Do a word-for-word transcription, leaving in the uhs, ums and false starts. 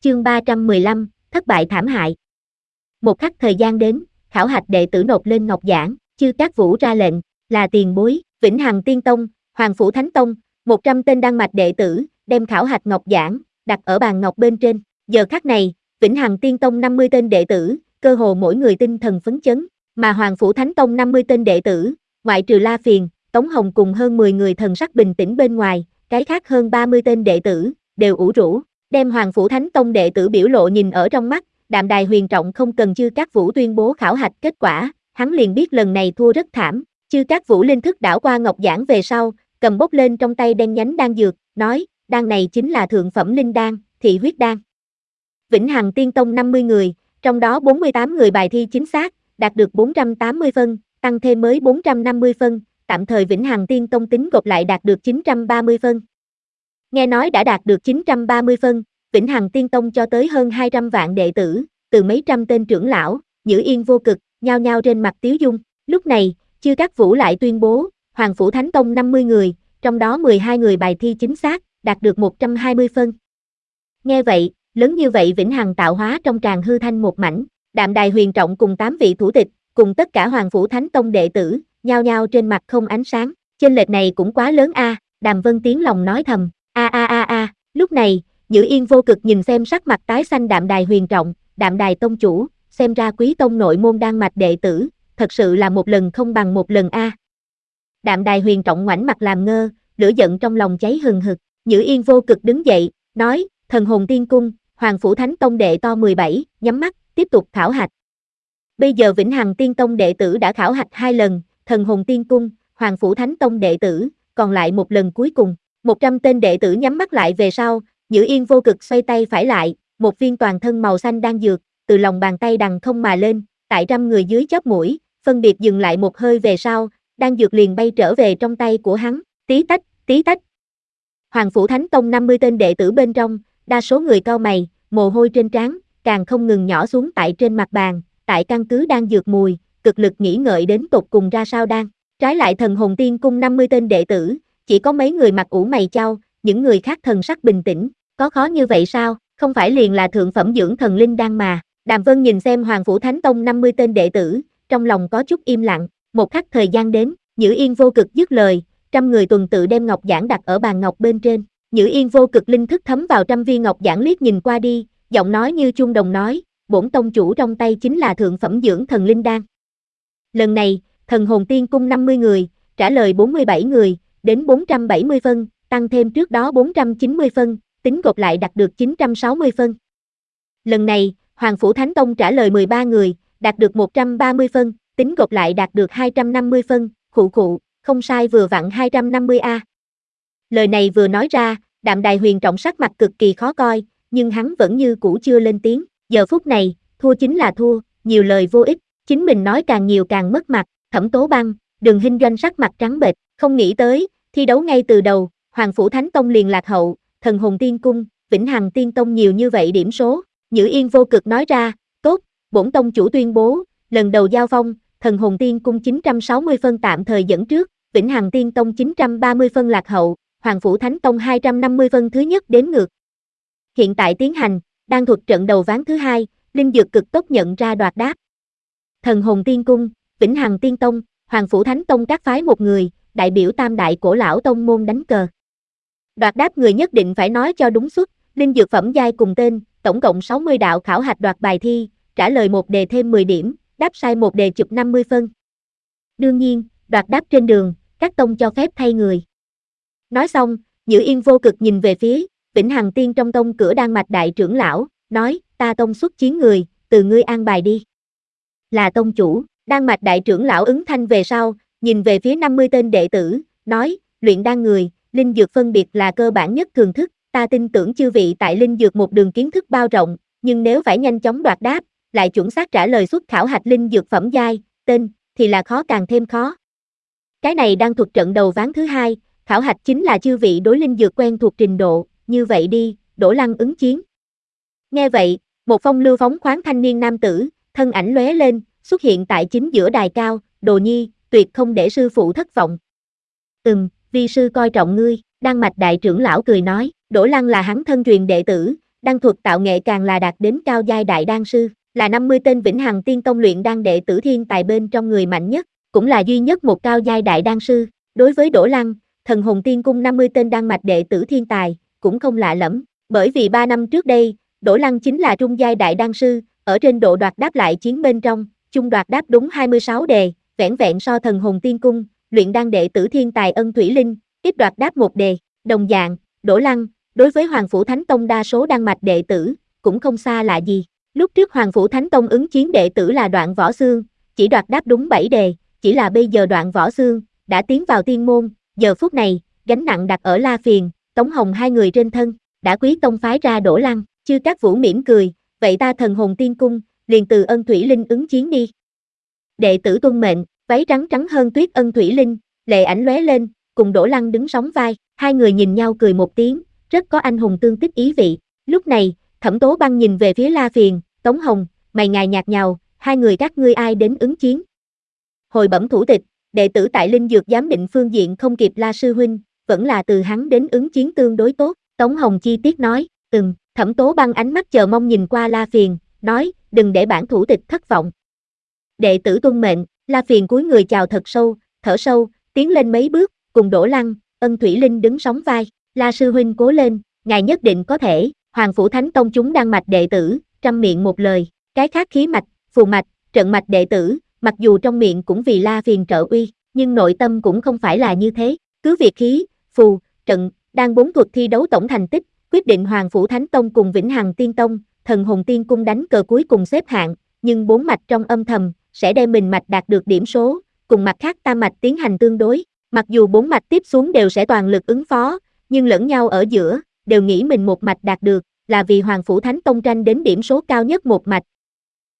chương ba trăm mười lăm, thất bại thảm hại. Một khắc thời gian đến, khảo hạch đệ tử nộp lên ngọc giảng, Chư Cát Vũ ra lệnh, là tiền bối, Vĩnh Hằng Tiên Tông, Hoàng Phủ Thánh Tông, một trăm tên đan mạch đệ tử, đem khảo hạch ngọc giảng, đặt ở bàn ngọc bên trên. Giờ khắc này, Vĩnh Hằng Tiên Tông năm mươi tên đệ tử, cơ hồ mỗi người tinh thần phấn chấn, mà Hoàng Phủ Thánh Tông năm mươi tên đệ tử, ngoại trừ La Phiền, Tống Hồng cùng hơn mười người thần sắc bình tĩnh bên ngoài, cái khác hơn ba mươi tên đệ tử, đều ủ rũ, đem Hoàng Phủ Thánh Tông đệ tử biểu lộ nhìn ở trong mắt. Đạm Đài Huyền Trọng không cần Chư Cát Vũ tuyên bố khảo hạch kết quả, hắn liền biết lần này thua rất thảm. Chư Cát Vũ linh thức đảo qua ngọc giảng về sau, cầm bốc lên trong tay đen nhánh đan dược, nói, đan này chính là thượng phẩm linh đan, thị huyết đan. Vĩnh Hằng Tiên Tông năm mươi người, trong đó bốn mươi tám người bài thi chính xác, đạt được bốn trăm tám mươi phân, tăng thêm mới bốn trăm năm mươi phân, tạm thời Vĩnh Hằng Tiên Tông tính gộp lại đạt được chín trăm ba mươi phân. Nghe nói đã đạt được chín trăm ba mươi phân, Vĩnh Hằng Tiên Tông cho tới hơn hai trăm vạn đệ tử, từ mấy trăm tên trưởng lão, Nhữ Yên Vô Cực, nhao nhao trên mặt tiếu dung. Lúc này, Chư Cát Vũ lại tuyên bố, Hoàng Phủ Thánh Tông năm mươi người, trong đó mười hai người bài thi chính xác, đạt được một trăm hai mươi phân. Nghe vậy, lớn như vậy Vĩnh Hằng tạo hóa trong tràng hư thanh một mảnh. Đạm Đài Huyền Trọng cùng tám vị thủ tịch, cùng tất cả Hoàng Phủ Thánh Tông đệ tử, nhao nhao trên mặt không ánh sáng. Chênh lệch này cũng quá lớn a. À, Đàm Vân tiếng lòng nói thầm, a a a a. Lúc này, Nhữ Yên Vô Cực nhìn xem sắc mặt tái xanh Đạm Đài Huyền Trọng, Đạm Đài Tông chủ, xem ra Quý Tông nội môn đan mạch đệ tử, thật sự là một lần không bằng một lần a. À. Đạm Đài Huyền Trọng ngoảnh mặt làm ngơ, lửa giận trong lòng cháy hừng hực. Nhữ Yên Vô Cực đứng dậy, nói, Thần Hồn Tiên Cung, Hoàng Phủ Thánh Tông đệ to mười bảy, nhắm mắt, tiếp tục khảo hạch. Bây giờ Vĩnh Hằng Tiên Tông đệ tử đã khảo hạch hai lần, Thần Hồn Tiên Cung, Hoàng Phủ Thánh Tông đệ tử, còn lại một lần cuối cùng. một trăm tên đệ tử nhắm mắt lại về sau, Nhữ Yên Vô Cực xoay tay phải lại, một viên toàn thân màu xanh đan dược, từ lòng bàn tay đằng không mà lên, tại trăm người dưới chóp mũi, phân biệt dừng lại một hơi về sau, đan dược liền bay trở về trong tay của hắn, tí tách, tí tách. Hoàng Phủ Thánh Tông năm mươi tên đệ tử bên trong, đa số người cau mày, mồ hôi trên trán, càng không ngừng nhỏ xuống tại trên mặt bàn, tại căn cứ đan dược mùi, cực lực nghĩ ngợi đến tột cùng ra sao đan. Trái lại Thần Hồn Tiên Cung năm mươi tên đệ tử, chỉ có mấy người mặt ủ mày chau, những người khác thần sắc bình tĩnh, có khó như vậy sao, không phải liền là thượng phẩm dưỡng thần linh đan mà. Đàm Vân nhìn xem Hoàng Phủ Thánh Tông năm mươi tên đệ tử, trong lòng có chút im lặng. Một khắc thời gian đến, Nhữ Yên Vô Cực dứt lời, trăm người tuần tự đem ngọc giảng đặt ở bàn ngọc bên trên. Nhữ Yên Vô Cực linh thức thấm vào trăm viên ngọc giảng liếc nhìn qua đi, giọng nói như chuông đồng nói, bổn tông chủ trong tay chính là thượng phẩm dưỡng thần linh đan. Lần này, Thần Hồn Tiên Cung năm mươi người, trả lời bốn mươi bảy người, đến bốn trăm bảy mươi phân, tăng thêm trước đó bốn trăm chín mươi phân, tính gộp lại đạt được chín trăm sáu mươi phân. Lần này, Hoàng Phủ Thánh Tông trả lời mười ba người, đạt được một trăm ba mươi phân, tính gộp lại đạt được hai trăm năm mươi phân, khụ khụ, không sai vừa vặn hai trăm năm mươi a. Lời này vừa nói ra, Đạm Đài Huyền Trọng sắc mặt cực kỳ khó coi, nhưng hắn vẫn như cũ chưa lên tiếng. Giờ phút này, thua chính là thua, nhiều lời vô ích, chính mình nói càng nhiều càng mất mặt. Thẩm Tố Băng, Đường Hinh Doanh sắc mặt trắng bệch, không nghĩ tới, thi đấu ngay từ đầu, Hoàng Phủ Thánh Tông liền lạc hậu, Thần Hồn Tiên Cung, Vĩnh Hằng Tiên Tông nhiều như vậy điểm số. Nhữ Yên Vô Cực nói ra, tốt, bổn tông chủ tuyên bố, lần đầu giao phong, Thần Hồn Tiên Cung chín trăm sáu mươi phân tạm thời dẫn trước, Vĩnh Hằng Tiên Tông chín trăm ba mươi phân lạc hậu, Hoàng Phủ Thánh Tông hai trăm năm mươi phân thứ nhất đếm ngược. Hiện tại tiến hành, đang thuật trận đầu ván thứ hai, linh dược cực tốc nhận ra đoạt đáp. Thần Hồn Tiên Cung, Vĩnh Hằng Tiên Tông, Hoàng Phủ Thánh Tông các phái một người, đại biểu tam đại cổ lão tông môn đánh cờ. Đoạt đáp người nhất định phải nói cho đúng suất, linh dược phẩm giai cùng tên, tổng cộng sáu mươi đạo khảo hạch đoạt bài thi, trả lời một đề thêm mười điểm, đáp sai một đề chụp năm mươi phân. Đương nhiên, đoạt đáp trên đường, các tông cho phép thay người. Nói xong, Nhữ Yên Vô Cực nhìn về phía Vĩnh Hằng Tiên trong tông cửa đan mạch đại trưởng lão, nói, ta tông xuất chiến người, từ ngươi an bài đi. Là tông chủ, đan mạch đại trưởng lão ứng thanh về sau, nhìn về phía năm mươi tên đệ tử, nói, luyện đan người, linh dược phân biệt là cơ bản nhất thường thức, ta tin tưởng chư vị tại linh dược một đường kiến thức bao rộng, nhưng nếu phải nhanh chóng đoạt đáp, lại chuẩn xác trả lời xuất khảo hạch linh dược phẩm giai, tên, thì là khó càng thêm khó. Cái này đang thuộc trận đầu ván thứ hai, khảo hạch chính là chư vị đối linh dược quen thuộc trình độ, như vậy đi, Đỗ Lăng ứng chiến. Nghe vậy, một phong lưu phóng khoáng thanh niên nam tử, thân ảnh lóe lên, xuất hiện tại chính giữa đài cao, Đồ Nhi, tuyệt không để sư phụ thất vọng. Ừm, vi sư coi trọng ngươi, đan mạch đại trưởng lão cười nói, Đỗ Lăng là hắn thân truyền đệ tử, đan thuật tạo nghệ càng là đạt đến cao giai đại đan sư, là năm mươi tên Vĩnh Hằng Tiên Tông luyện đan đệ tử thiên tài bên trong người mạnh nhất, cũng là duy nhất một cao giai đại đan sư. Đối với Đỗ Lăng, Thần Hồn Tiên Cung năm mươi tên đan mạch đệ tử thiên tài, cũng không lạ lẫm, bởi vì ba năm trước đây, Đỗ Lăng chính là trung giai đại đan sư, ở trên độ đoạt đáp lại chiến bên trong, chung đoạt đáp đúng hai mươi sáu đề, vẻn vẹn so Thần Hồn Tiên Cung, luyện đan đệ tử thiên tài Ân Thủy Linh, ít đoạt đáp một đề. Đồng dạng, Đỗ Lăng, đối với Hoàng Phủ Thánh Tông đa số đan mạch đệ tử, cũng không xa lạ gì. Lúc trước Hoàng Phủ Thánh Tông ứng chiến đệ tử là Đoạn Võ Xương, chỉ đoạt đáp đúng bảy đề, chỉ là bây giờ Đoạn Võ Xương đã tiến vào tiên môn, giờ phút này, gánh nặng đặt ở La Phiền, Tống Hồng hai người trên thân, đã Quý Tông phái ra Đỗ Lăng. Chư Cát Vũ mỉm cười, vậy ta Thần Hồn Tiên Cung, liền từ Ân Thủy Linh ứng chiến đi. Đệ tử tuân mệnh, váy trắng trắng hơn tuyết Ân Thủy Linh, lệ ảnh lóe lên, cùng Đỗ Lăng đứng sóng vai, hai người nhìn nhau cười một tiếng, rất có anh hùng tương tích ý vị. Lúc này, Thẩm Tố Băng nhìn về phía La Phiền, Tống Hồng, mày ngài nhạt nhào, hai người các ngươi ai đến ứng chiến? Hồi bẩm thủ tịch, đệ tử tại Linh Dược giám định phương diện không kịp La sư huynh, vẫn là từ hắn đến ứng chiến tương đối tốt. Tống Hồng chi tiết nói, ừm. Thẩm Tố Băng ánh mắt chờ mong nhìn qua La Phiền, nói, đừng để bản thủ tịch thất vọng. Đệ tử tuân mệnh, La Phiền cúi người chào thật sâu, thở sâu, tiến lên mấy bước, cùng Đỗ Lăng, Ân Thủy Linh đứng sóng vai. La sư huynh cố lên, ngài nhất định có thể. Hoàng Phủ Thánh Tông chúng đan mạch đệ tử, trăm miệng một lời. Cái khác khí mạch, phù mạch, trận mạch đệ tử, mặc dù trong miệng cũng vì La Phiền trợ uy, nhưng nội tâm cũng không phải là như thế. Cứ việc khí, phù, trận, đan bốn thuật thi đấu tổng thành tích, quyết định Hoàng Phủ Thánh Tông cùng Vĩnh Hằng Tiên Tông, Thần Hồn Tiên Cung đánh cờ cuối cùng xếp hạng, nhưng bốn mạch trong âm thầm, sẽ đem mình mạch đạt được điểm số, cùng mặt khác tam mạch tiến hành tương đối. Mặc dù bốn mạch tiếp xuống đều sẽ toàn lực ứng phó, nhưng lẫn nhau ở giữa, đều nghĩ mình một mạch đạt được, là vì Hoàng Phủ Thánh Tông tranh đến điểm số cao nhất một mạch,